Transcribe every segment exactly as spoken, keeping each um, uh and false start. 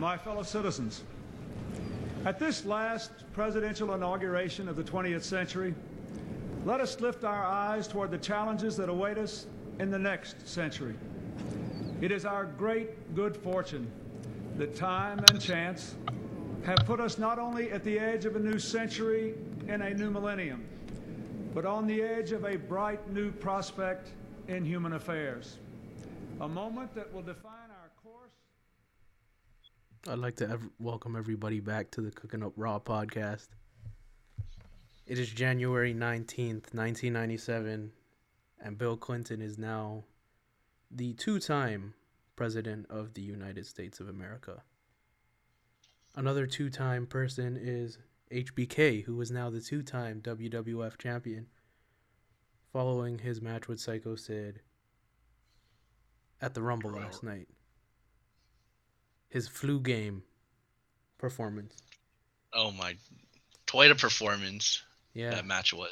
my fellow citizens. At this last presidential inauguration of the twentieth century, let us lift our eyes toward the challenges that await us in the next century. It is our great good fortune that time and chance have put us not only at the edge of a new century and a new millennium, but on the edge of a bright new prospect in human affairs. A moment that will define our course. I'd like to ev- welcome everybody back to the Cooking Up Raw podcast. It is January nineteenth, nineteen ninety-seven, and Bill Clinton is now the two-time President of the United States of America. Another two-time person is H B K, who is now the two-time W W F champion, following his match with Psycho Sid at the Rumble last night. His flu game performance. Oh my, quite a performance. Yeah. That match was.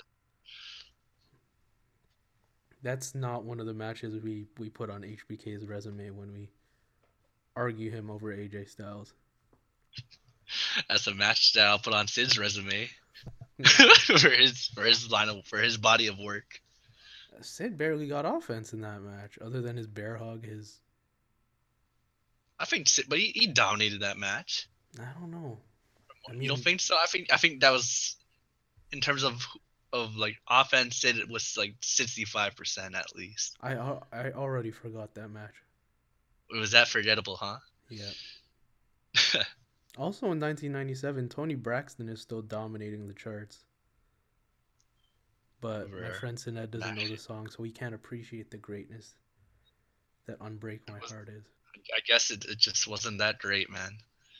That's not one of the matches we, we put on H B K's resume when we argue him over A J Styles. That's a match that I'll put on Sid's resume for his for his line of for his body of work. Sid barely got offense in that match, other than his bear hug. His, I think, Sid, but he, he dominated that match. I don't know. I mean, you don't think so? I think I think that was, in terms of of like offense, Sid was like sixty-five percent at least. I I already forgot that match. Was that forgettable, huh? Yeah. Also in nineteen ninety-seven, Tony Braxton is still dominating the charts. But Over my friend Sinead doesn't nah. know the song, so he can't appreciate the greatness that Unbreak My was, Heart is. I guess it, it just wasn't that great, man.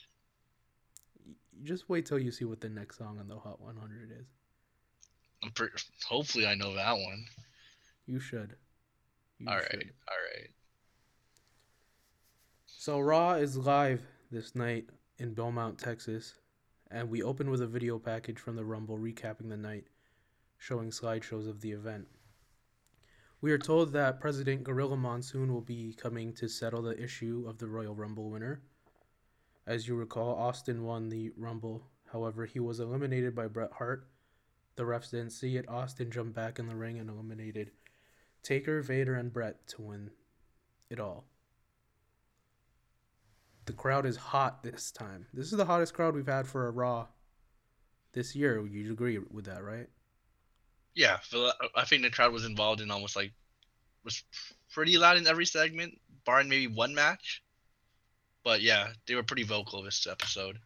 You just wait till you see what the next song on the Hot one hundred is. I'm pre- hopefully I know that one. You should. You all should. right, all right. So Raw is live this night in Belmont, Texas, and we open with a video package from the Rumble recapping the night, showing slideshows of the event. We are told that President Gorilla Monsoon will be coming to settle the issue of the Royal Rumble winner. As you recall, Austin won the Rumble. However, he was eliminated by Bret Hart. The refs didn't see it. Austin jumped back in the ring and eliminated Taker, Vader, and Bret to win it all. The crowd is hot this time. This is the hottest crowd we've had for a Raw this year. You'd agree with that, right? Yeah, I think the crowd was involved in almost like was pretty loud in every segment, barring maybe one match. But yeah, they were pretty vocal this episode.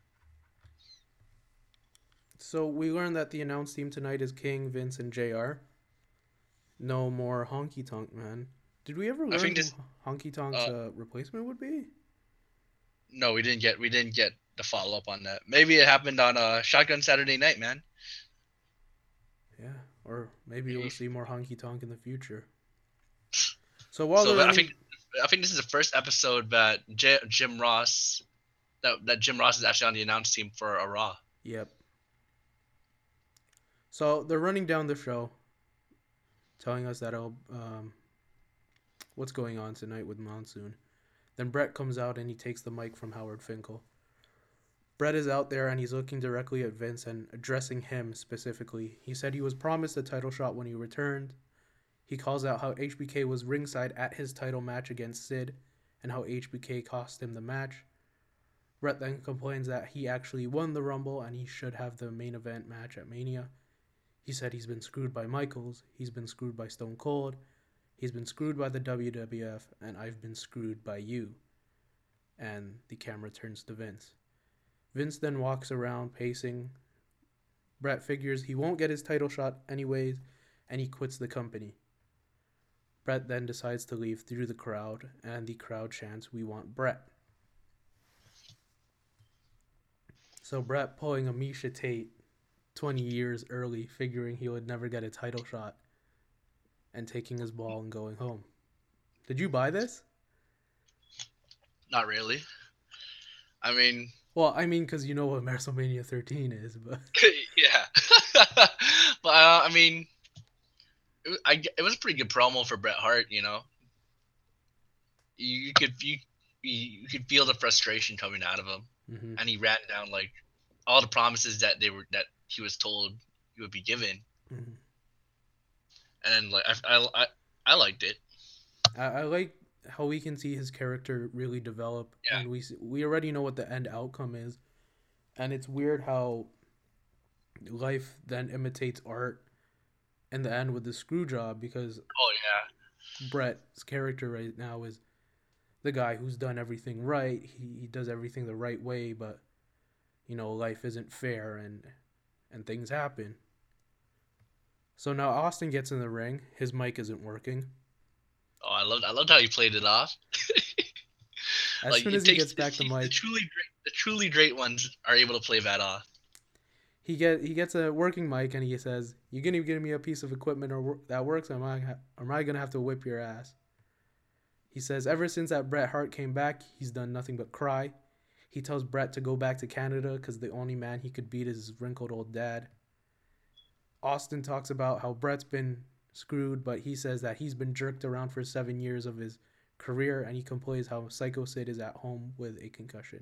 So we learned that the announced team tonight is King, Vince, and J R. No more Honky Tonk Man. Did we ever learn this, who Honky Tonk's uh, uh, replacement would be? No, we didn't get we didn't get the follow up on that. Maybe it happened on uh, Shotgun Saturday Night, man. Yeah, or maybe we'll see more Honky Tonk in the future. So while so running... I think I think this is the first episode that J- Jim Ross that that Jim Ross is actually on the announce team for a Raw. Yep. So they're running down the show, telling us that um, what's going on tonight with Monsoon. Then Bret comes out and he takes the mic from Howard Finkel. Bret is out there and he's looking directly at Vince and addressing him specifically. He said he was promised a title shot when he returned. He calls out how H B K was ringside at his title match against Sid and how H B K cost him the match. Bret then complains that he actually won the Rumble and he should have the main event match at Mania. He said he's been screwed by Michaels, he's been screwed by Stone Cold, he's been screwed by the W W F, and I've been screwed by you. And the camera turns to Vince. Vince then walks around pacing. Bret figures he won't get his title shot anyways, and he quits the company. Bret then decides to leave through the crowd, and the crowd chants, "We want Bret." So Bret pulling a Misha Tate twenty years early, figuring he would never get a title shot, and taking his ball and going home. Did you buy this? Not really. I mean... Well, I mean, because you know what WrestleMania thirteen is, but... yeah. But, uh, I mean, it, I, it was a pretty good promo for Bret Hart, you know? You, you could you, you could feel the frustration coming out of him. Mm-hmm. and he ran down like all the promises that they were that he was told he would be given. Mm-hmm. And like I, I, I, I liked it. I, I like how we can see his character really develop, Yeah. and we we already know what the end outcome is, and it's weird how life then imitates art in the end with the screw job, because Oh yeah. Brett's character right now is the guy who's done everything right. He, he does everything the right way, but you know, life isn't fair and and things happen. So now Austin gets in the ring. His mic isn't working. Oh, I loved I loved how he played it off. As like soon it as he takes gets back the, the the mic, truly great the truly great ones are able to play that off. he get he gets a working mic and he says, "You gonna give me a piece of equipment or wor- that works? Or am I or am I gonna have to whip your ass?" He says, "Ever since that Bret Hart came back, he's done nothing but cry." He tells Bret to go back to Canada because the only man he could beat is his wrinkled old dad. Austin talks about how Bret's been screwed, but he says that he's been jerked around for seven years of his career, and he complains how Psycho Sid is at home with a concussion.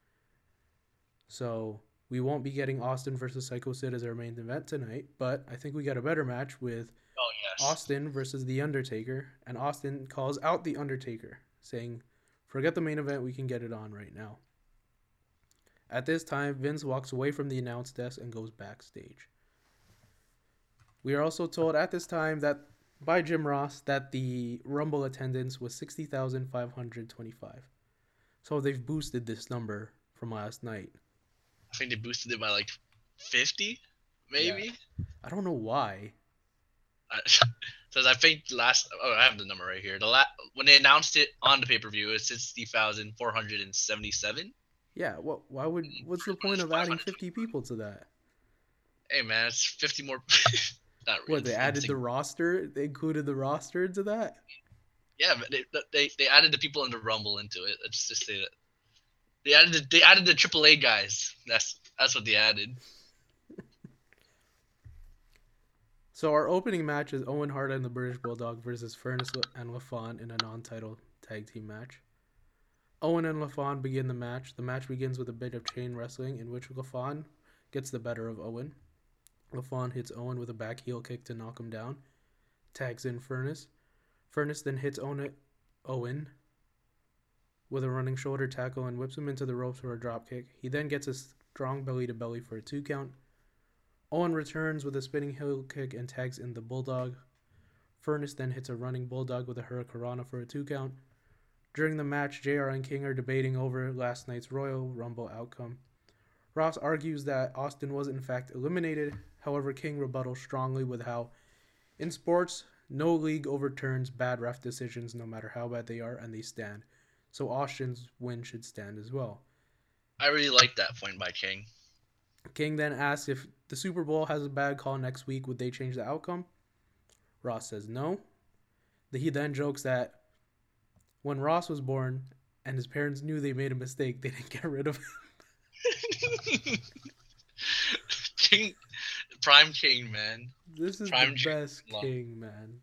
So we won't be getting Austin versus Psycho Sid as our main event tonight, but I think we got a better match with Oh yes. Austin versus The Undertaker, and Austin calls out The Undertaker, saying, "Forget the main event, we can get it on right now." At this time, Vince walks away from the announce desk and goes backstage. We are also told at this time that by Jim Ross that the Rumble attendance was sixty thousand five hundred twenty-five. So they've boosted this number from last night. I think they boosted it by like fifty, maybe. Yeah. I don't know why. Because I think last oh I have the number right here. The la- when they announced it on the pay per view, it's sixty thousand four hundred and seventy seven. Yeah, what? Why would? What's the point of adding fifty people to that? Hey man, it's fifty more. Not What, they it's added insane. the roster? They included the roster into that? Yeah, but they, they they added the people in the Rumble into it. Let's just say that they added the, they added the triple A guys. That's that's what they added. So our opening match is Owen Hart and the British Bulldog versus Furnace and LaFon in a non-title tag team match. Owen and LaFon begin the match. The match begins with a bit of chain wrestling in which LaFon gets the better of Owen. LaFon hits Owen with a back heel kick to knock him down. Tags in Furnace. Furnace then hits Owen with a running shoulder tackle and whips him into the ropes for a dropkick. He then gets a strong belly-to-belly for a two count. Owen returns with a spinning heel kick and tags in the Bulldog. Furnace then hits a running Bulldog with a Hurricanrana for a two count. During the match, J R and King are debating over last night's Royal Rumble outcome. Ross argues that Austin was in fact eliminated. However, King rebuttals strongly with how, in sports, no league overturns bad ref decisions no matter how bad they are, and they stand. So Austin's win should stand as well. I really like that point by King. King then asks if the Super Bowl has a bad call next week, would they change the outcome? Ross says no. He then jokes that when Ross was born and his parents knew they made a mistake, they didn't get rid of him. King, Prime King, man. This is Prime the best King. King, man.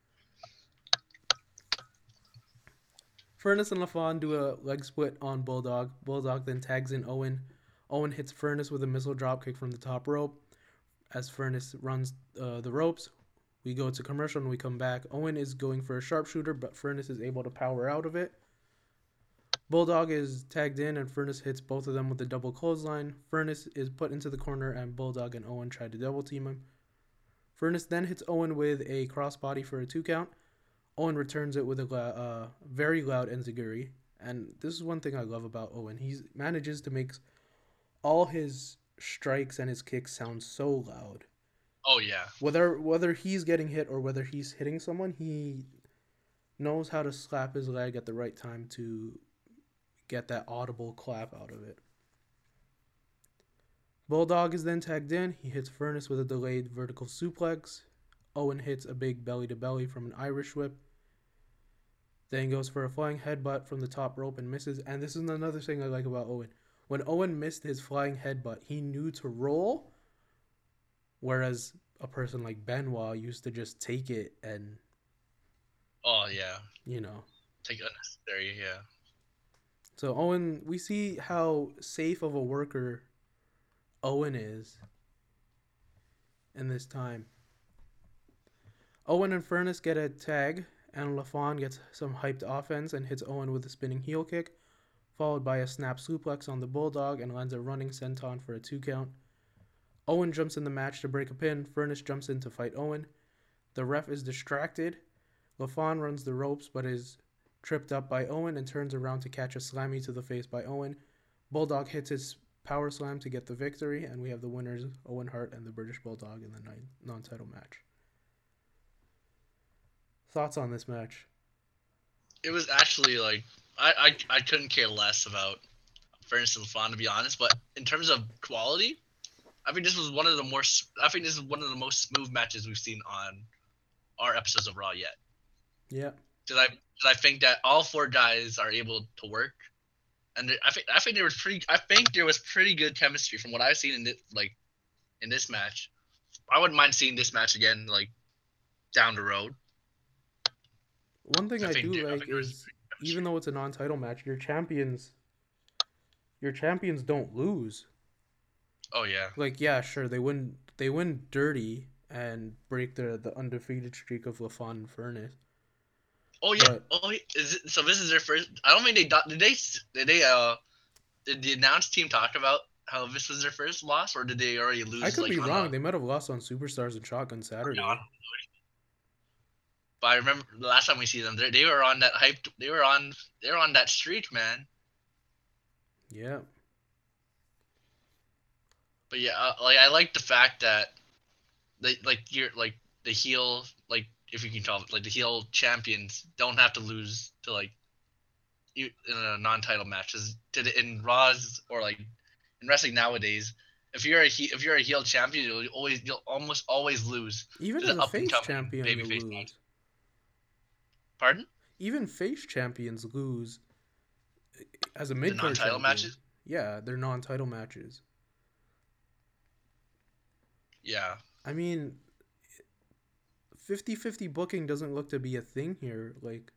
Furnace and LaFon do a leg split on Bulldog. Bulldog then tags in Owen. Owen hits Furnace with a missile dropkick from the top rope. As Furnace runs uh, the ropes, we go to commercial and we come back. Owen is going for a sharpshooter, but Furnace is able to power out of it. Bulldog is tagged in and Furnace hits both of them with a double clothesline. Furnace is put into the corner and Bulldog and Owen try to double team him. Furnace then hits Owen with a crossbody for a two count. Owen returns it with a uh, very loud enziguri. And this is one thing I love about Owen. He manages to make all his strikes and his kicks sound so loud. Oh yeah. Whether whether he's getting hit or whether he's hitting someone, he knows how to slap his leg at the right time to get that audible clap out of it. Bulldog is then tagged in. He hits Furnace with a delayed vertical suplex. Owen hits a big belly-to-belly from an Irish whip. Then goes for a flying headbutt from the top rope and misses. And this is another thing I like about Owen. When Owen missed his flying headbutt, he knew to roll. Whereas a person like Benoit used to just take it and... Oh yeah. You know. Take unnecessary, yeah. So Owen, we see how safe of a worker Owen is in this time. Owen and Furnace get a tag, and LaFawn gets some hyped offense and hits Owen with a spinning heel kick, followed by a snap suplex on the Bulldog and lands a running senton for a two count. Owen jumps in the match to break a pin. Furnace jumps in to fight Owen. The ref is distracted. LaFawn runs the ropes but is tripped up by Owen and turns around to catch a slammy to the face by Owen. Bulldog hits his power slam to get the victory, and we have the winners, Owen Hart and the British Bulldog, in the non-title match. Thoughts on this match? It was actually like I, I, I couldn't care less about Furnace and LaFawn, to be honest. But in terms of quality, I think this was one of the more. I think this is one of the most smooth matches we've seen on our episodes of Raw yet. Yeah. Because I, cause I think that all four guys are able to work, and I think I think there was pretty. I think there was pretty good chemistry from what I've seen in this, like in this match. I wouldn't mind seeing this match again, like down the road. One thing I, I do think- I like think there was is, even though it's a non-title match, your champions, your champions don't lose. Oh yeah. Like, yeah, sure, they win. They win dirty and break the the undefeated streak of LaFawn and Furnace. Oh yeah. But- oh, is it, so this is their first. I don't think they do- did. They did they uh did the announced team talk about how this was their first loss, or did they already lose? I could like, be on wrong. the- They might have lost on Superstars and Shotgun Saturday. Yeah. But I remember the last time we see them, they they were on that hype. They were on. They were on that streak, man. Yeah. But yeah, uh, like I like the fact that they like you're like the heel, like if you can call it, like the heel champions don't have to lose to like you in a non-title matches to the, in Raws or like in wrestling nowadays. If you're a he, if you're a heel champion, you'll always you'll almost always lose. Even To as the a face up-and-coming champion, you babyface lose. match. Pardon? Even face champions lose as a mid card non-title champion. matches? Yeah, they're non-title matches. Yeah. I mean, fifty-fifty booking doesn't look to be a thing here. Like,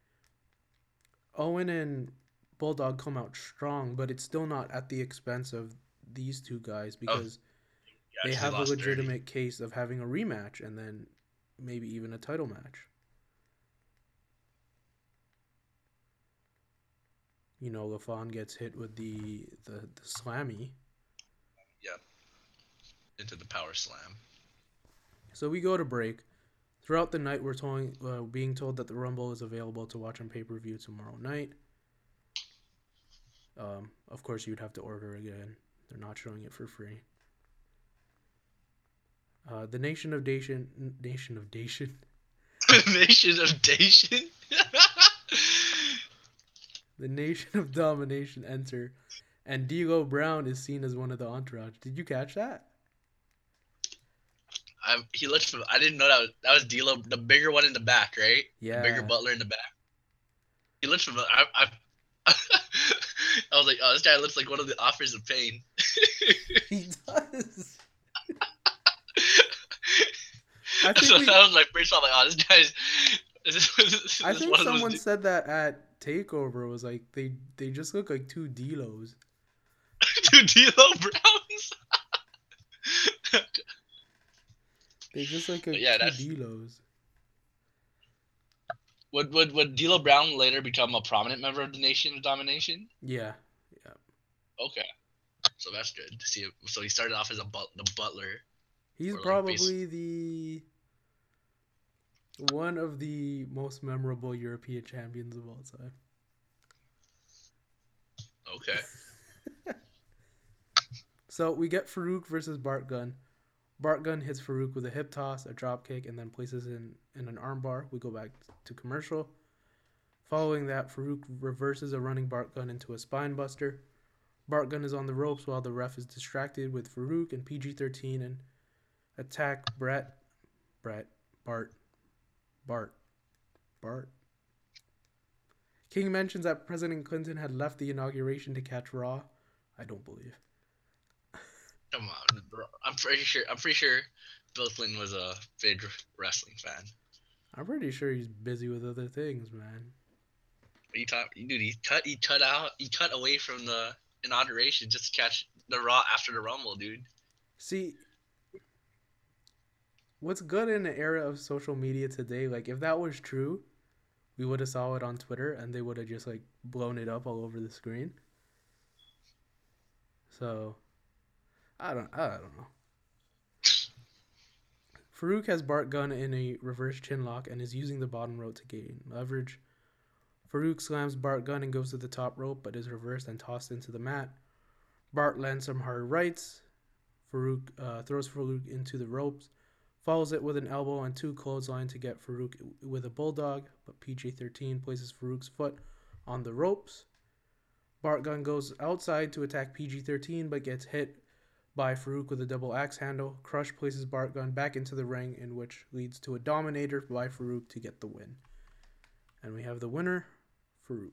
Owen and Bulldog come out strong, but it's still not at the expense of these two guys because yeah they 'cause have a lost dirty. legitimate case of having a rematch and then maybe even a title match. You know, LaFawn gets hit with the, the, the slammy. Yep. Into the power slam. So we go to break. Throughout the night, we're told, uh, being told that the Rumble is available to watch on pay-per-view tomorrow night. Um, of course, you'd have to order again. They're not showing it for free. Uh, the Nation of Dation, Nation of Dation, Nation of Dation. the Nation of Domination enter, and D'Lo Brown is seen as one of the entourage. Did you catch that? I, he looked. From, I didn't know that was that was D'Lo, the bigger one in the back, right? Yeah. The bigger Butler in the back. He looks from. I, I, I was like, oh, this guy looks like one of the Offers of Pain. He does. I think so we- that was my first thought. Like, oh, this guy's. Is this, is this I think one of those someone du- said that at Takeover. Was like they they just look like two D'Los. two D'Lo Browns. They just look like Yeah, two that's- D'Los. would would would D'Lo Brown later become a prominent member of the Nation of Domination? Yeah, Okay, so that's good to see. It. So he started off as a but, the Butler. he's Or, like, probably the one of the most memorable European champions of all time. Okay. So we get Farouk versus Bart Gunn. Bart Gunn hits Farouk with a hip toss, a drop kick, and then places in in an armbar. We go back to commercial. Following that, Farouk reverses a running Bart Gunn into a spine buster. Bart Gunn is on the ropes while the ref is distracted with Farouk and P G thirteen and attack Brett, Brett, Bart, Bart, Bart. King mentions that President Clinton had left the inauguration to catch Raw. I don't believe. Come on, bro. I'm pretty sure. I'm pretty sure Bill Clinton was a big wrestling fan. I'm pretty sure he's busy with other things, man. you talk, dude, he cut, he cut out, he cut away from the inauguration just to catch the Raw after the Rumble, dude. See, what's good in the era of social media today, like if that was true, we would have saw it on Twitter and they would have just like blown it up all over the screen. So, I don't, I don't know. Farouk has Bart Gunn in a reverse chinlock and is using the bottom rope to gain leverage. Farouk slams Bart Gunn and goes to the top rope, but is reversed and tossed into the mat. Bart lands some hard rights. Farouk uh, throws Farouk into the ropes, follows it with an elbow and two clothesline to get Farouk with a bulldog, but P G thirteen places Farouk's foot on the ropes. Bart Gunn goes outside to attack P G thirteen, but gets hit by Farouk with a double axe handle. Crush places Bart Gunn back into the ring, in which leads to a Dominator by Farouk to get the win. And we have the winner, Farouk.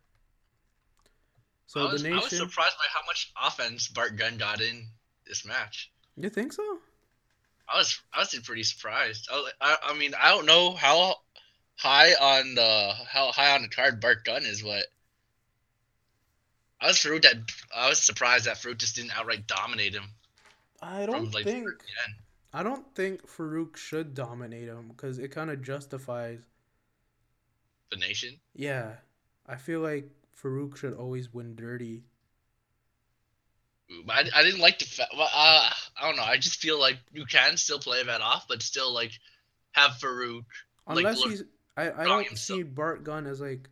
So I was, the nation. I was surprised by how much offense Bart Gunn got in this match. You think so? I was I was pretty surprised. I, was, I I mean I don't know how high on the how high on the card Bart Gunn is, but I was Farouk that I was surprised that Farouk just didn't outright dominate him. I don't from, like, think. again. I don't think Farouk should dominate him because it kind of justifies. The nation. Yeah, I feel like Farouk should always win dirty. I, I didn't like the fa- well, uh, I don't know. I just feel like you can still play that off, but still like have Farouk. Like, Unless look, he's, I, I strong don't himself. see Bart Gunn as like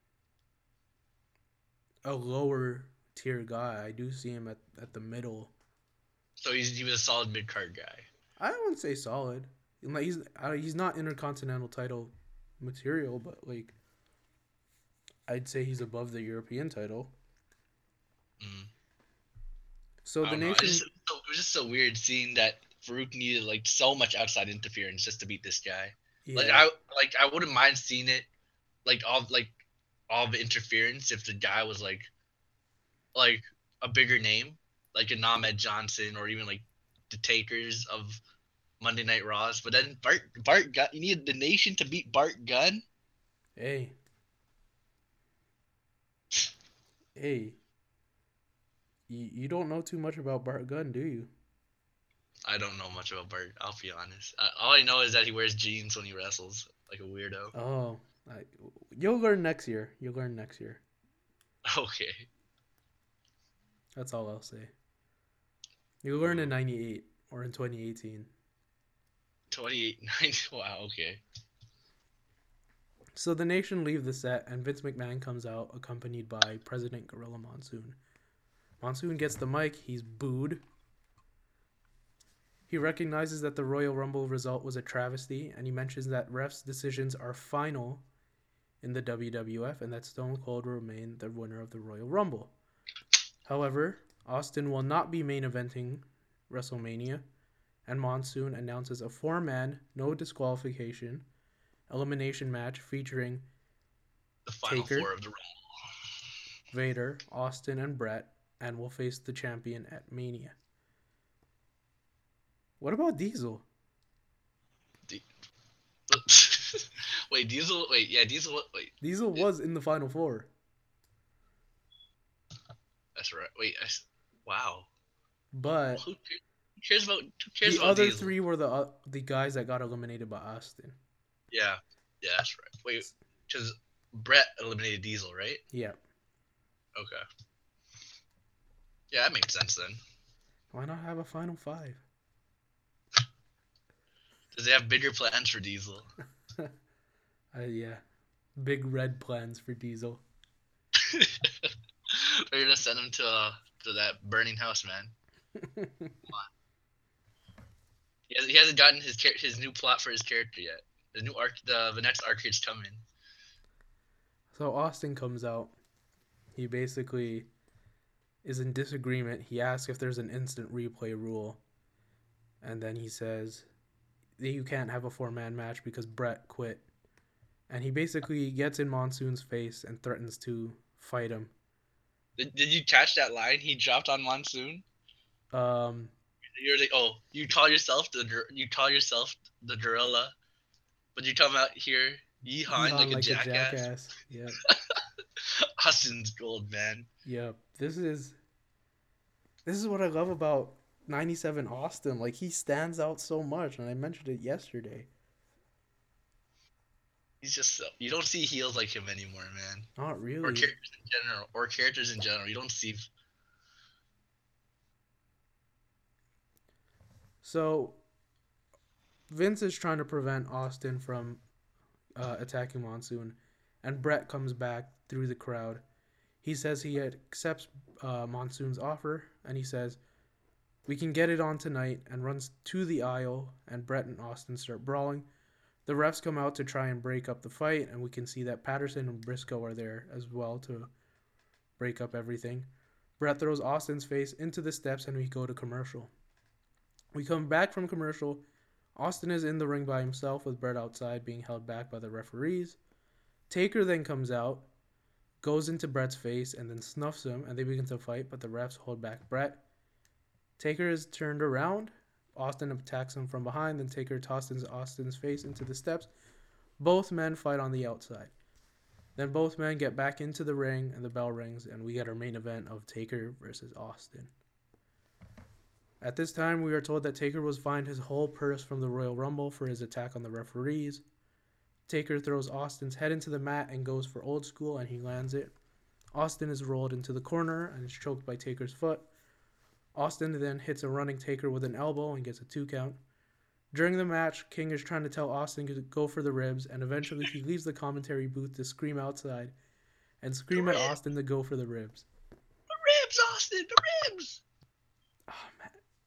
a lower tier guy. I do see him at, at the middle. So he's he was a solid mid card guy. I wouldn't say solid. Like he's uh, he's not intercontinental title material, but like I'd say he's above the European title. Mm. So I the don't know. nation. It, just, it was just so weird seeing that Farouk needed like so much outside interference just to beat this guy. Yeah. Like I like I wouldn't mind seeing it, like all like all the interference if the guy was like, like a bigger name, like a Ahmed Johnson or even like the Takers of Monday Night Raws. But then Bart Bart Gunn, you needed the nation to beat Bart Gunn. Hey. Hey. You, you don't know too much about Bart Gunn, do you? I don't know much about Bart. I'll be honest. I, all I know is that he wears jeans when he wrestles, like a weirdo. Oh, I, you'll learn next year. You'll learn next year. Okay. That's all I'll say. You'll learn in ninety-eight or in twenty eighteen. twenty-eight ninety. Wow. Okay. So the nation leave the set, and Vince McMahon comes out accompanied by President Gorilla Monsoon. Monsoon gets the mic. He's booed. He recognizes that the Royal Rumble result was a travesty, and he mentions that refs' decisions are final in the W W F and that Stone Cold will remain the winner of the Royal Rumble. However, Austin will not be main eventing WrestleMania, and Monsoon announces a four-man, no disqualification, elimination match featuring The final Taker, four of the Rumble. Vader, Austin, and Brett, and will face the champion at Mania. What about Diesel? D- wait, Diesel. Wait, yeah, Diesel. Wait, Diesel was in the Final Four. that's right. Wait, I, s- wow. But Who cares, who cares about? Who cares the about other Diesel? three were the uh, the guys that got eliminated by Austin. Yeah, yeah, that's right. Wait, because Brett eliminated Diesel, right? Yeah. Okay. Yeah, that makes sense then. Why not have a Final Five? Does they have bigger plans for Diesel? Uh, yeah. Big red plans for Diesel. They're gonna send him to uh, to that burning house, man. Come on. He hasn't, he hasn't gotten his char- his new plot for his character yet. The new arc, the the next arc is coming. So Austin comes out. He basically is in disagreement. He asks if there's an instant replay rule. And then he says that you can't have a four-man match because Brett quit. And he basically gets in Monsoon's face and threatens to fight him. Did, did you catch that line he dropped on Monsoon? Um, You're like, oh, you call yourself the gor- you call yourself the gorilla, but you come out here yeehawing Yeehaw like, a jackass. Yeah. Austin's gold, man. Yep. This is this is what I love about ninety-seven Austin. Like, he stands out so much, and I mentioned it yesterday. He's just so, you don't see heels like him anymore, man. Not Or really. characters in general, or characters in general. You don't see. So Vince is trying to prevent Austin from uh, attacking Monsoon, and Brett comes back through the crowd. He says he accepts uh, Monsoon's offer, and he says, "We can get it on tonight," and runs to the aisle, and Brett and Austin start brawling. The refs come out to try and break up the fight, and we can see that Patterson and Briscoe are there as well to break up everything. Brett throws Austin's face into the steps, and we go to commercial. We come back from commercial. Austin is in the ring by himself with Brett outside being held back by the referees. Taker then comes out, goes into Brett's face, and then snuffs him, and they begin to fight, but the refs hold back Brett. Taker is turned around. Austin attacks him from behind, then Taker tosses Austin's face into the steps. Both men fight on the outside. Then both men get back into the ring, and the bell rings, and we get our main event of Taker versus Austin. At this time, we are told that Taker was fined his whole purse from the Royal Rumble for his attack on the referees. Taker throws Austin's head into the mat and goes for old school, and he lands it. Austin is rolled into the corner and is choked by Taker's foot. Austin then hits a running Taker with an elbow and gets a two count. During the match, King is trying to tell Austin to go for the ribs, and eventually he leaves the commentary booth to scream outside and scream at Austin to go for the ribs. The ribs, Austin, the ribs! Oh, man.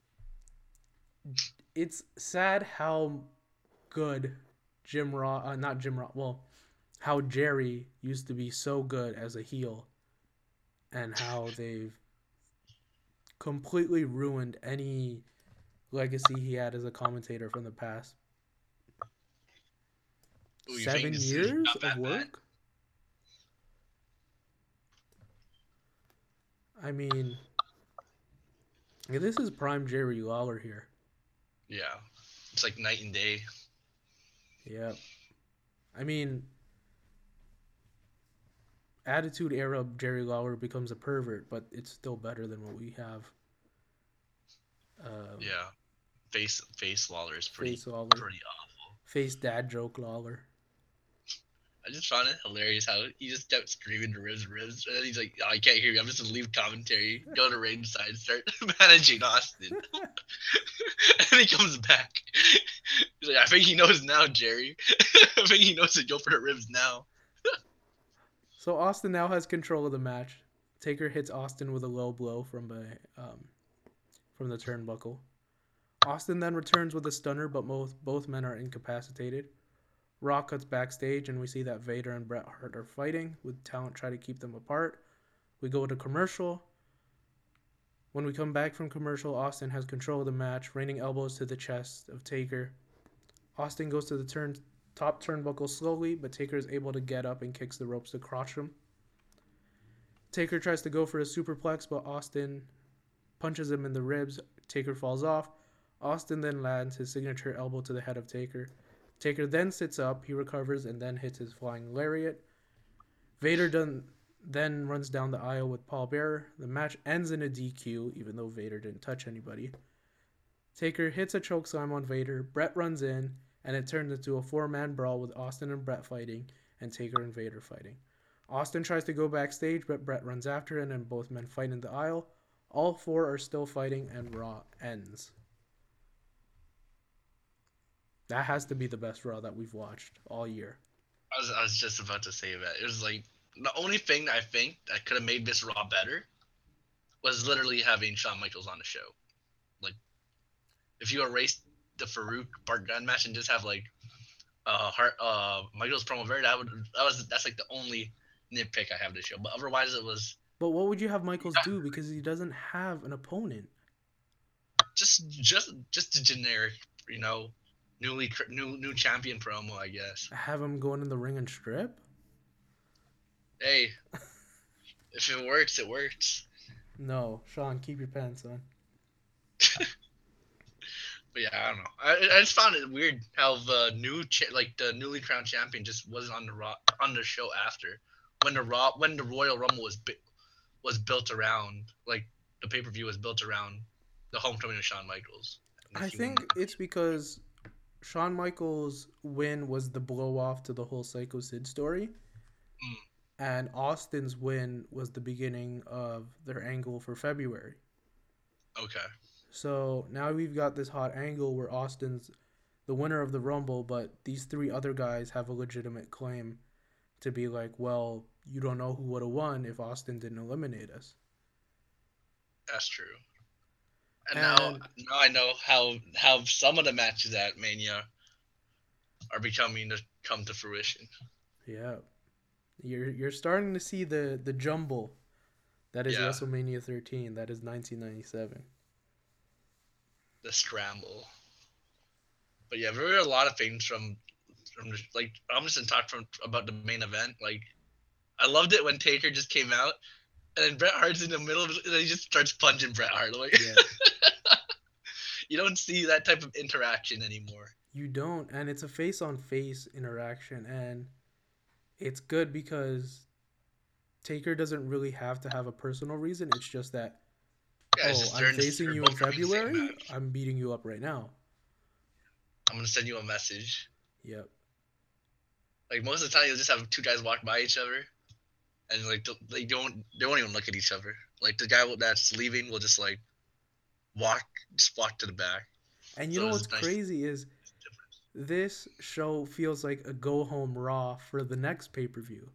It's sad how good Jim Ross, uh, not Jim Ross, well, how Jerry used to be so good as a heel, and how they've completely ruined any legacy he had as a commentator from the past Ooh, seven years of work. I mean, yeah, this is prime Jerry Lawler here. Yeah, it's like night and day. Yeah. I mean, Attitude Era Jerry Lawler becomes a pervert, but it's still better than what we have. Um, yeah, face face Lawler is pretty Face Lawler. pretty awful. Face dad joke Lawler. I just found it hilarious how he just kept screaming to ribs, ribs, and then he's like, oh, "I can't hear you. I'm just gonna leave commentary, go to ringside, start managing Austin." And he comes back. He's like, "I think he knows now, Jerry. I think he knows to go for the ribs now." So Austin now has control of the match. Taker hits Austin with a low blow from a, um, from the turnbuckle. Austin then returns with a stunner, but both both men are incapacitated. Raw cuts backstage, and we see that Vader and Bret Hart are fighting, with talent trying to keep them apart. We go to commercial. When we come back from commercial, Austin has control of the match, raining elbows to the chest of Taker. Austin goes to the turn top turnbuckle slowly, but Taker is able to get up and kicks the ropes to crotch him. Taker tries to go for a superplex, but Austin punches him in the ribs. Taker falls off. Austin then lands his signature elbow to the head of Taker. Taker then sits up, he recovers, and then hits his flying lariat. Vader done, then runs down the aisle with Paul Bearer. The match ends in a D Q, even though Vader didn't touch anybody. Taker hits a chokeslam on Vader. Bret runs in, and it turns into a four-man brawl with Austin and Bret fighting, and Taker and Vader fighting. Austin tries to go backstage, but Bret runs after him, and both men fight in the aisle. All four are still fighting, and Raw ends. That has to be the best Raw that we've watched all year. I was I was just about to say that. It was like the only thing that I think that could have made this Raw better was literally having Shawn Michaels on the show. Like, if you erased the Farouk Bart Gunn match and just have like uh Hart uh Michaels promo Vader, that would that was that's like the only nitpick I have this show. But otherwise, it was. But what would you have Michaels do, because he doesn't have an opponent? Just just just a generic, you know. Newly new new champion promo, I guess. Have him going in the ring and strip? Hey, if it works, it works. No, Sean, keep your pants on. But yeah, I don't know. I I just found it weird how the new cha- like the newly crowned champion just wasn't on the raw on the show after. when the Raw when the Royal Rumble was bi- was built around, like the pay per view was built around the homecoming of Shawn Michaels. I think it's because Shawn Michaels' win was the blow off to the whole Psycho Sid story, Mm. and Austin's win was the beginning of their angle for February. Okay. So now we've got this hot angle where Austin's the winner of the Rumble, but these three other guys have a legitimate claim to be like, well, you don't know who would have won if Austin didn't eliminate us. That's true. And, And now, now I know how how some of the matches at Mania are becoming to come to fruition. yeah, you're you're starting to see the the jumble that is Yeah. WrestleMania thirteen. That is nineteen ninety-seven. The scramble. But yeah, there were a lot of things from from the, like I'm just gonna talk from about the main event. Like, I loved it when Taker just came out, and then Bret Hart's in the middle of it, and he just starts punching Bret Hart. Like, Yeah. you don't see that type of interaction anymore. You don't, and it's a face-on-face interaction, and it's good because Taker doesn't really have to have a personal reason. It's just that, Yeah, it's oh, just I'm they're in- facing they're you both in gonna be the same February. match. I'm beating you up right now. I'm gonna send you a message. Yep. Like most of the time, you'll just have two guys walk by each other, and like th- they don't they won't even look at each other. Like the guy that's leaving will just like walk just walk to the back. And you So know it's what's nice. crazy is this show feels like a go-home Raw for the next pay-per-view.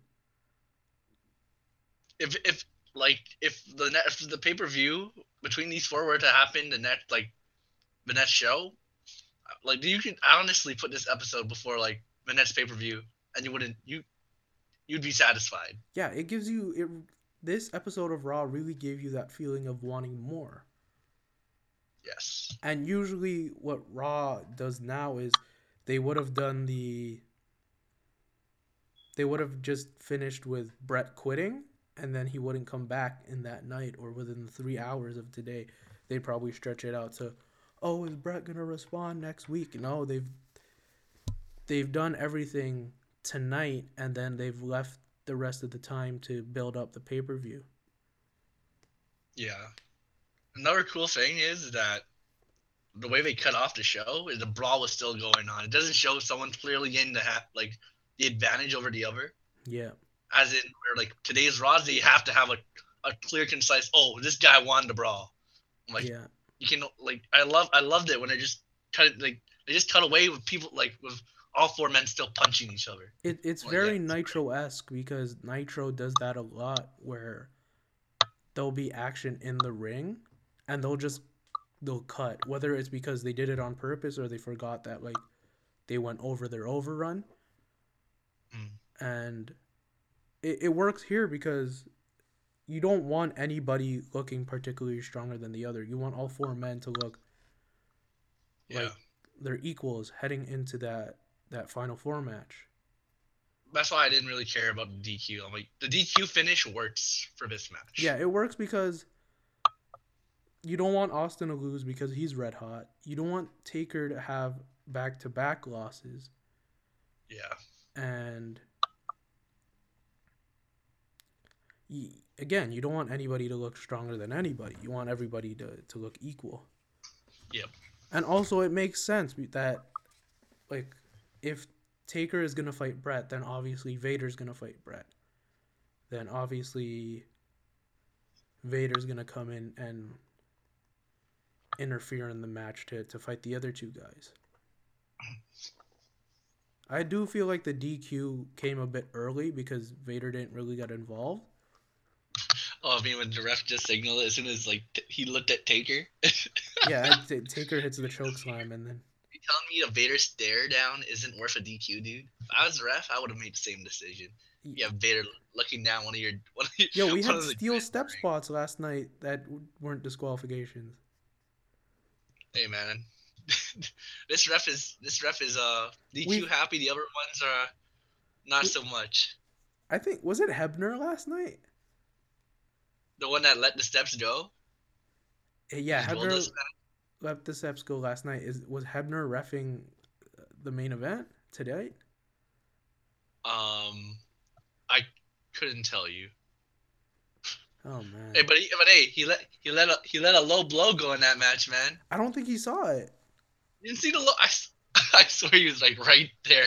If if like if the net if the pay per view between these four were to happen the next like the next show, like you could honestly put this episode before like the next pay per view, and you wouldn't you you'd be satisfied. Yeah, it gives you it. This episode of Raw really gave you that feeling of wanting more. Yes. And usually what Raw does now is they would have done the they would have just finished with Brett quitting, and then he wouldn't come back in that night or within the three hours of today. They'd probably stretch it out to, oh, is Brett gonna respond next week? No, they've they've done everything tonight, and then they've left the rest of the time to build up the pay-per-view. Yeah. Another cool thing is that the way they cut off the show is the brawl was still going on. It doesn't show someone clearly getting the ha- like the advantage over the other. Yeah. As in, where like today's Raw, you have to have a, a clear, concise. Oh, this guy won the brawl. Like Yeah. you can like I love I loved it when they just cut it like they just cut away with people like with all four men still punching each other. It, it's Well, very yeah, it's Nitro-esque because Nitro does that a lot where there'll be action in the ring and they'll just they'll cut, whether it's because they did it on purpose or they forgot that like they went over their overrun. Mm. And it, it works here because you don't want anybody looking particularly stronger than the other. You want all four men to look Yeah. like they're equals heading into that that final four match. That's why I didn't really care about the D Q. I'm like the D Q finish works for this match. Yeah, it works because you don't want Austin to lose because he's red hot. You don't want Taker to have back-to-back losses. Yeah. And y- again, you don't want anybody to look stronger than anybody. You want everybody to, to look equal. Yep. And also it makes sense that like if Taker is going to fight Brett, then obviously Vader's going to fight Brett. Then obviously Vader's going to come in and interfere in the match to, to fight the other two guys. I do feel like the D Q came a bit early because Vader didn't really get involved. Oh, I mean when the ref just signaled it as soon as like t- he looked at Taker. Yeah, t- Taker hits the choke slam and then You telling me a Vader stare down isn't worth a D Q, dude? If I was the ref, I would have made the same decision. You have Vader looking down one of your one of your, Yo, we one had of the- steel step spots last night that weren't disqualifications. Hey man, this ref is this ref is uh D Q We- happy. The other ones are not so much. I think was it Hebner last night? The one that let the steps go. Uh, Yeah, Just rolled Hebner us back. let the steps go last night. Is was Hebner reffing the main event today? Um, I couldn't tell you. Oh man. Hey, but he, but hey, he let he let a he let a low blow go in that match, man. I don't think he saw it. You didn't see the low. I, I swear he was like right there.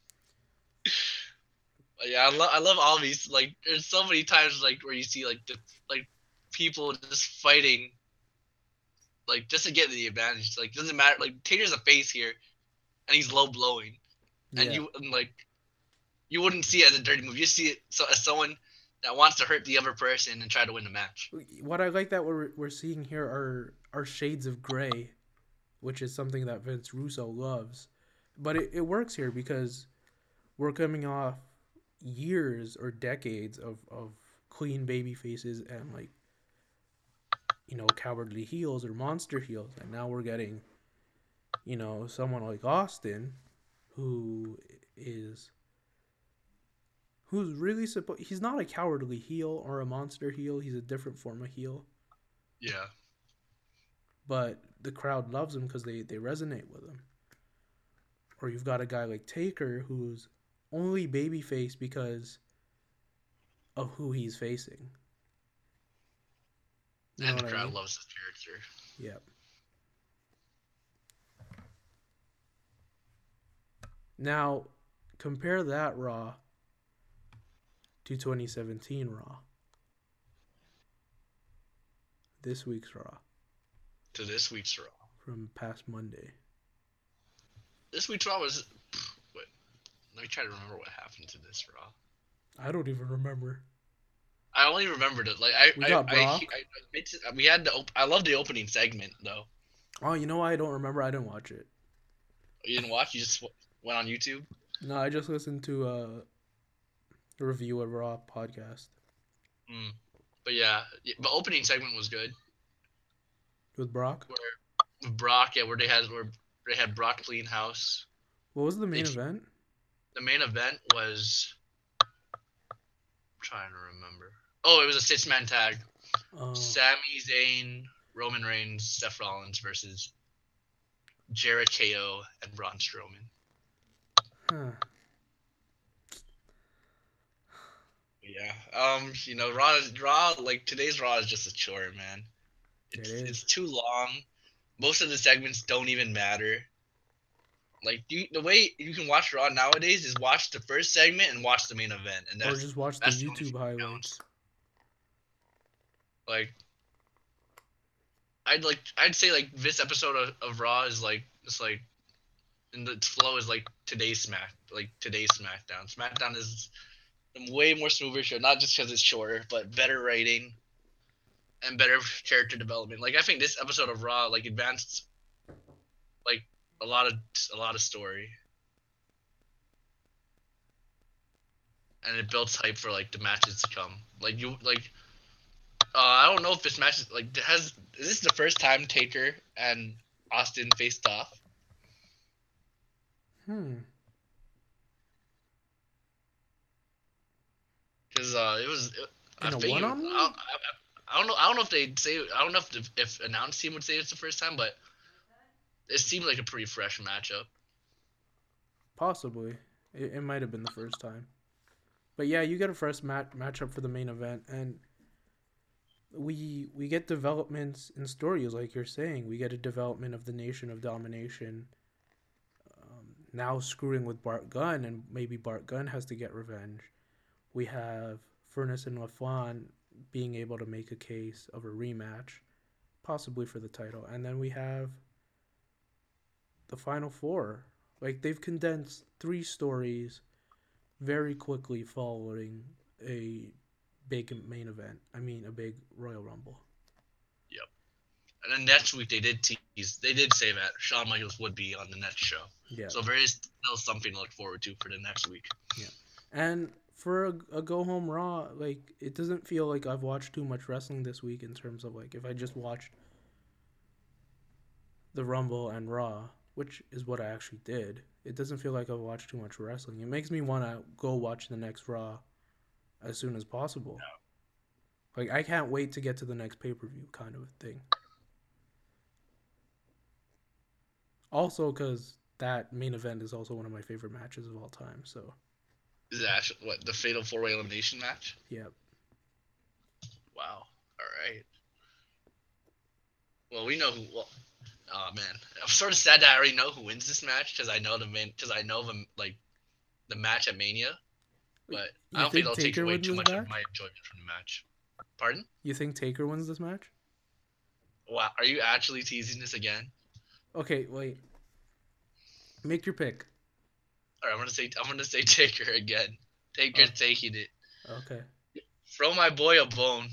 But yeah, I love I love all these. Like, there's so many times like where you see like the like people just fighting, like just to get the advantage. Like, doesn't matter. Like, Tater's a face here, and he's low blowing, and Yeah. you and like you wouldn't see it as a dirty move. You see it so as someone that wants to hurt the other person and try to win the match. What I like that we're we're seeing here are are shades of gray, which is something that Vince Russo loves. But it, it works here because we're coming off years or decades of, of clean baby faces and like, you know, cowardly heels or monster heels, and now we're getting, you know, someone like Austin who is who's really supposed he's not a cowardly heel or a monster heel, he's a different form of heel. Yeah. But the crowd loves him because they, they resonate with him. Or you've got a guy like Taker who's only babyface because of who he's facing. You And know the what I crowd mean? loves the character. Yep. Now, compare that Raw to twenty seventeen Raw. This week's Raw. To this week's Raw. From past Monday. This week's Raw was. Wait, let me try to remember what happened to this Raw. I don't even remember. I only remembered it like I. We I, got I, Brock. I, I, we had the. Op- I love the opening segment though. Oh, you know why I don't remember? I didn't watch it. You didn't watch? You just w- went on YouTube? No, I just listened to uh, a review of Raw podcast. Mm. But yeah, the opening segment was good. With Brock? Where with Brock, yeah, where they had where they had Brock clean house. What was the main They- event? The main event was. I'm trying to remember. Oh, it was a six man tag. Oh, Sami Zayn, Roman Reigns, Seth Rollins versus Jericho and Braun Strowman. huh. Yeah. Um. You know, Raw. Raw. Like today's Raw is just a chore, man. It's It is. it's too long. Most of the segments don't even matter. Like you, the way you can watch Raw nowadays is watch the first segment and watch the main event, and Or that's just watch the that's the only YouTube thing that highlights. counts. Like. I'd like. I'd say like this episode of, of Raw is like it's like, and the flow is like today's Smack, like today's SmackDown. SmackDown is a way more smoother show, not just because it's shorter, but better writing and better character development. Like I think this episode of Raw like advanced like a lot of a lot of story, and it builds hype for like the matches to come. Like you like. Uh, I don't know if this match is like has. Is this the first time Taker and Austin faced off? Hmm. Because uh, it was. It, I In a think it was- one-on-one? I, don't- I, I don't know. I don't know if they say. I don't know if the if announced team would say it's the first time, but it seemed like a pretty fresh matchup. Possibly. It, it might have been the first time. But yeah, you get a fresh mat- matchup for the main event, and we we get developments in stories, like you're saying. We get a development of the Nation of Domination um, now screwing with Bart Gunn, and maybe Bart Gunn has to get revenge. We have Furnace and LaFon being able to make a case of a rematch, possibly for the title. And then we have the Final Four. Like, they've condensed three stories very quickly following a big main event. I mean, a big Royal Rumble. Yep. And then next week they did tease. They did say that Shawn Michaels would be on the next show. Yeah. So there is still something to look forward to for the next week. And for a, a go home Raw, like, it doesn't feel like I've watched too much wrestling this week in terms of, like, if I just watched the Rumble and Raw, which is what I actually did, it doesn't feel like I've watched too much wrestling. It makes me want to go watch the next Raw as soon as possible. Like, I can't wait to get to the next pay-per-view kind of a thing. Also, because that main event is also one of my favorite matches of all time, so... Is it actually what the fatal four way elimination match? Yep. Wow. All right. Well, we know who. Well, oh man, I'm sort of sad that I already know who wins this match because I know the man because I know the like the match at Mania, but You I don't think think it'll take Taker away wins too this much match? of my enjoyment from the match. Pardon? You think Taker wins this match? Wow, are you actually teasing this again? Okay, wait. Make your pick. All right, I'm gonna say I'm gonna say Taker again. Taker's Oh. taking it. Okay. Throw my boy a bone.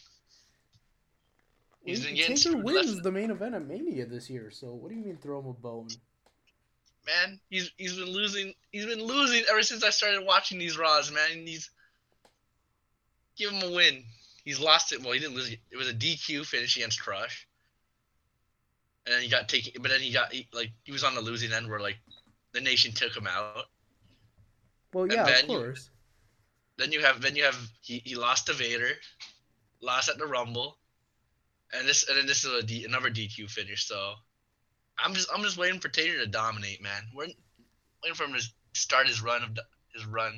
He's Wait, been getting Taker screwed left wins and- the main event at Mania this year, so what do you mean throw him a bone? Man, he's he's been losing. He's been losing ever since I started watching these Raws, man. And he's give him a win. He's lost it. Well, he didn't lose it. It was a D Q finish against Crush, and then he got taken. But then he got he, like he was on the losing end where like the Nation took him out. Well, And yeah, of then you- course. Then you have then you have he, he lost to Vader, lost at the Rumble, and this and then this is a D, another D Q finish. So I'm just I'm just waiting for Taker to dominate, man. We're waiting for him to start his run of the, his run.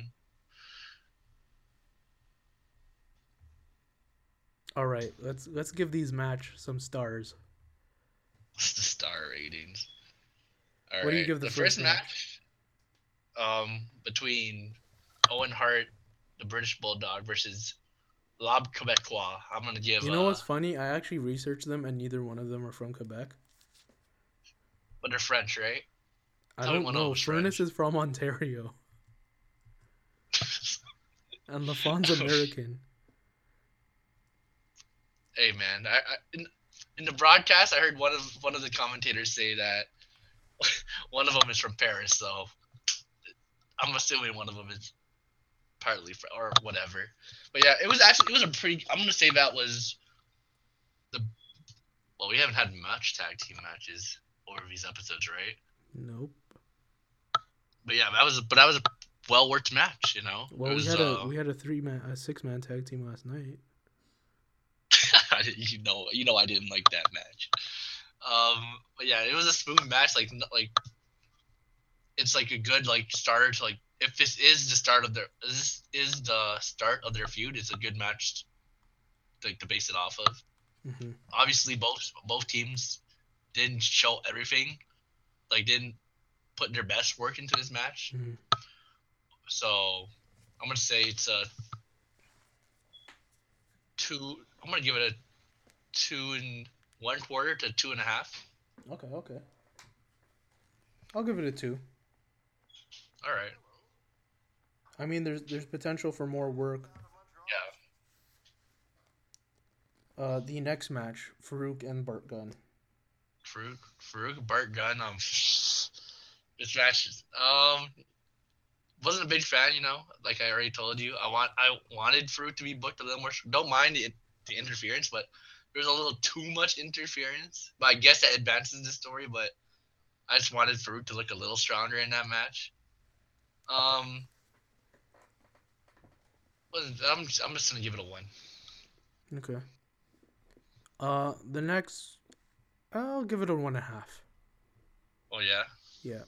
All right, let's let's give these match some stars. What's the star ratings? All What do you right, give the the first first match? Um, between Owen Hart, the British Bulldog, versus Lob Quebecois. I'm gonna give. You know uh, what's funny? I actually researched them, and neither one of them are from Quebec. But they're French, right? I Tell me don't one of know. them's Furnace French. is from Ontario, and LaFon's American. Hey man, I, I in, in the broadcast I heard one of one of the commentators say that one of them is from Paris, so I'm assuming one of them is partly fr- or whatever. But yeah, it was actually it was a pretty. I'm gonna say that was the. Well, we haven't had much tag team matches over these episodes, right? Nope. But yeah, that was but that was a well worked match, you know. Well, It we was, had uh, a we had a three man, a six man tag team last night. you know, you know, I didn't like that match. Um, but yeah, it was a smooth match. Like, n- like it's like a good like starter to like. If this is the start of their, this is the start of their feud. It's a good match, to, like to base it off of. hmm Obviously, both both teams didn't show everything, like didn't put their best work into this match. hmm So I'm gonna say it's a two. I'm gonna give it a two and one quarter to two and a half. Okay, okay. I'll give it a two. All right. I mean, there's there's potential for more work. Yeah. Uh, the next match, Farouk and Bart Gunn. Farouk, Farouk, Bart Gunn. Um, this match, is- um, wasn't a big fan. You know, like I already told you, I want, I wanted Farouk to be booked a little more. Don't mind the the interference, but there's a little too much interference. But I guess that advances the story. But I just wanted Farouk to look a little stronger in that match. Um, wasn't- I'm just, I'm just gonna give it a one. Okay. Uh, the next, I'll give it a one and a half. Oh yeah. Yeah.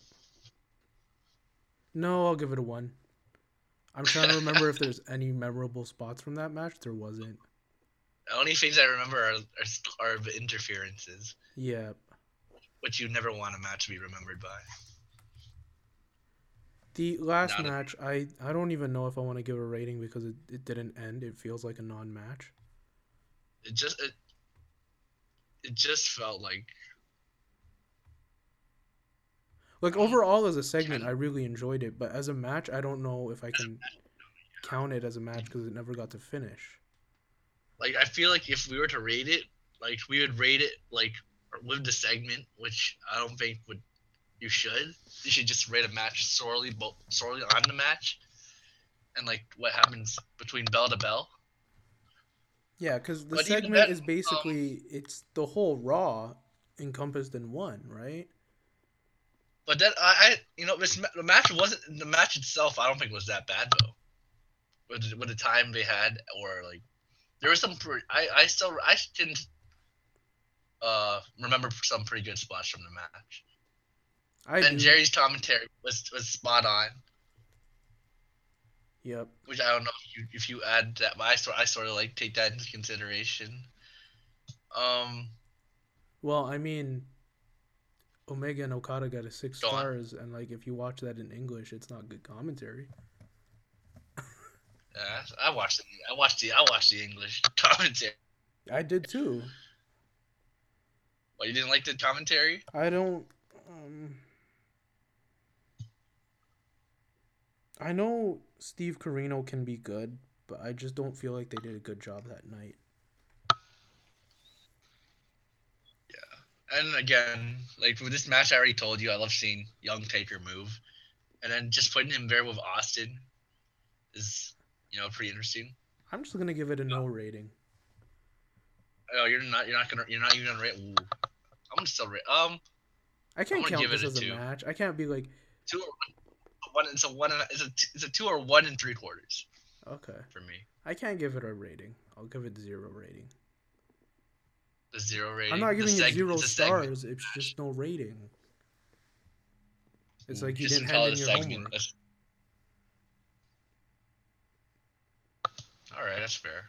No, I'll give it a one. I'm trying to remember if there's any memorable spots from that match. There wasn't. The only things I remember are are, are the interferences, Yeah. which you never want a match to be remembered by. The last Not a- match, I, I don't even know if I want to give a rating because it, it didn't end. It feels like a non-match. It just it, it just felt like Like, Um, overall, as a segment, can- I really enjoyed it. But as a match, I don't know if I can count it as a match because it never got to finish. like I feel like if we were to rate it, like we would rate it like with the segment, which I don't think would you should. You should just rate a match solely both solely on the match, and like what happens between bell to bell. Yeah, because the But even segment then, is basically, it's the whole Raw encompassed in one, right? But then I, I you know, this ma- the match wasn't the match itself. I don't think was that bad though. With the, with the time they had, or like there was some. Pre- I I still I didn't uh remember some pretty good spots from the match. I And do. Jerry's commentary was was spot on. Yep. Which I don't know if you if you add that, but I sort I sort of like take that into consideration. Um, Well, I mean, Omega and Okada got a six go on. stars, and like if you watch that in English, it's not good commentary. Yeah, I watched the I watched the I watched the English commentary. I did too. Well, you didn't like the commentary? I don't. Um, I know Steve Carino can be good, but I just don't feel like they did a good job that night. And again, like with this match, I already told you I love seeing young Taker move, and then just putting him there with Austin is, you know, pretty interesting. I'm just gonna give it a no rating. Oh, you're not you're not gonna you're not even gonna rate. Ooh. I'm gonna still rate. Um, I can't I'm gonna count give this it a as a two. match. I can't be like, Two or one. It's a one. And a, it's a it's a two or one and three quarters okay, for me. I can't give it a rating. I'll give it zero rating. The zero rating. I'm not giving the it seg- zero it's a segment. stars. It's just no rating. It's Ooh, like you just didn't call hand it in a your segment. homework. That's- All right, that's fair.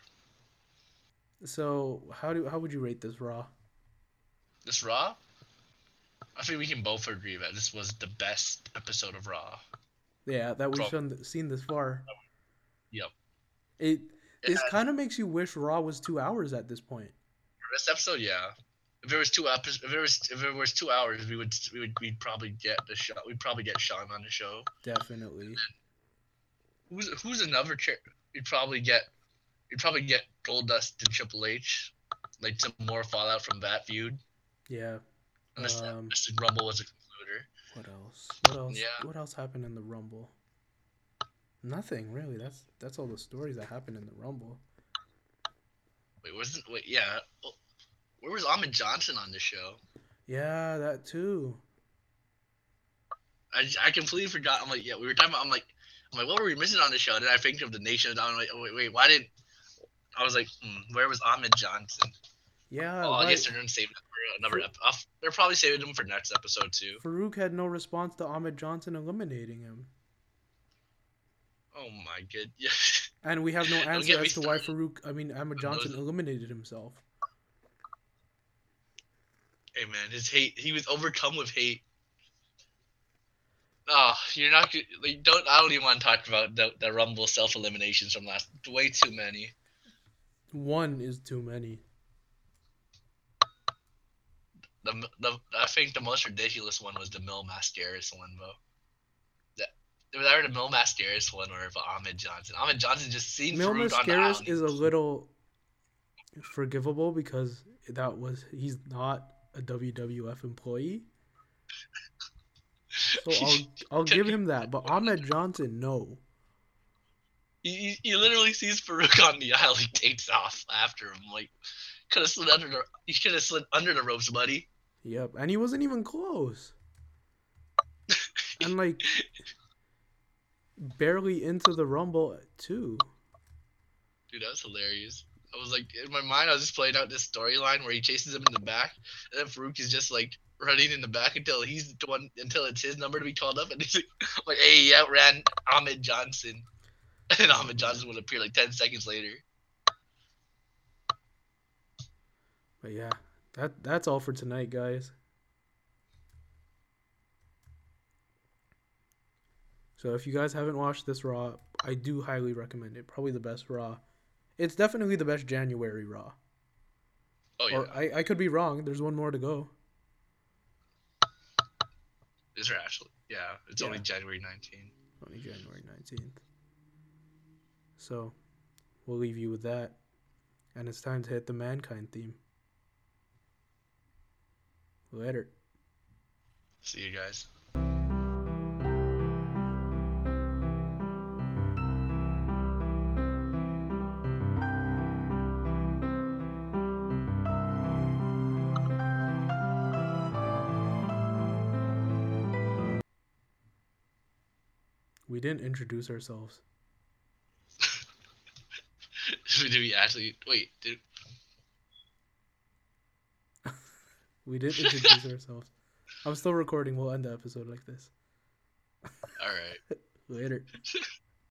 So how do how would you rate this Raw? This Raw, I think we can both agree that this was the best episode of Raw. Yeah, that we've Pro- seen, seen this far. Yep. It It this has- kind of makes you wish Raw was two hours at this point. This episode, yeah. If it was two episodes, if it was if it was two hours, we would we would we'd probably get the show. We'd probably get Sean on the show. Definitely. Who's who's another chair? We'd probably get we'd probably get Goldust and Triple H, like some more fallout from that feud. Yeah. Unless, Um, unless the Rumble was a concluder. What else? What else? Yeah. What else happened in the Rumble? Nothing really. That's that's all the stories that happened in the Rumble. Wait, wasn't wait? Yeah. Well, where was Ahmed Johnson on the show? Yeah, that too. I, I completely forgot. I'm like, yeah, we were talking about. I'm like, I'm like, what were we missing on the show? Then I think of the Nation of Down. I'm like, oh, wait, wait, why did? I was like, hmm, where was Ahmed Johnson? Yeah. Oh, I why- guess they're gonna save it for another. Ep- I'll- they're probably saving them for next episode too. Farouk had no response to Ahmed Johnson eliminating him, Oh my good. Yeah. and we have no Don't answer get me as to why started. Farouk. I mean, Ahmed Those- Johnson eliminated himself. Hey man, his hate. He was overcome with hate. Oh, you're not good. Like, don't. I don't even want to talk about the, the Rumble self eliminations from last. Way too many. One is too many. The, the I think the most ridiculous one was the Mil Mascaris one, though. That it was either the Mil Mascaris one or the Ahmed Johnson. Ahmed Johnson just seen Mil Farouk on the Mascaris island. is a little forgivable because that was he's not a W W F employee. So I'll I'll give him that. But Ahmed Johnson, no. He, he, he literally sees Farouk on the aisle. He takes off after him. Like, could have slid under the. He could have slid under the ropes, buddy. Yep, and he wasn't even close. And like barely into the Rumble too. Dude, that was hilarious. I was like, in my mind, I was just playing out this storyline where he chases him in the back, and then Farouk is just like running in the back until he's the one, until it's his number to be called up, and he's like, like hey, he outran Ahmed Johnson, and Ahmed Johnson would appear like ten seconds later. But yeah, that that's all for tonight, guys. So if you guys haven't watched this Raw, I do highly recommend it. Probably the best Raw. It's definitely the best January Raw. Oh yeah, Or I, I could be wrong. There's one more to go. is there actually? Yeah, it's Yeah. only January nineteenth. Only January nineteenth. So we'll leave you with that. And it's time to hit the Mankind theme. Later. See you guys. We didn't introduce ourselves. Do we actually wait? Dude, We didn't introduce ourselves. I'm still recording. We'll end the episode like this. all right. Later.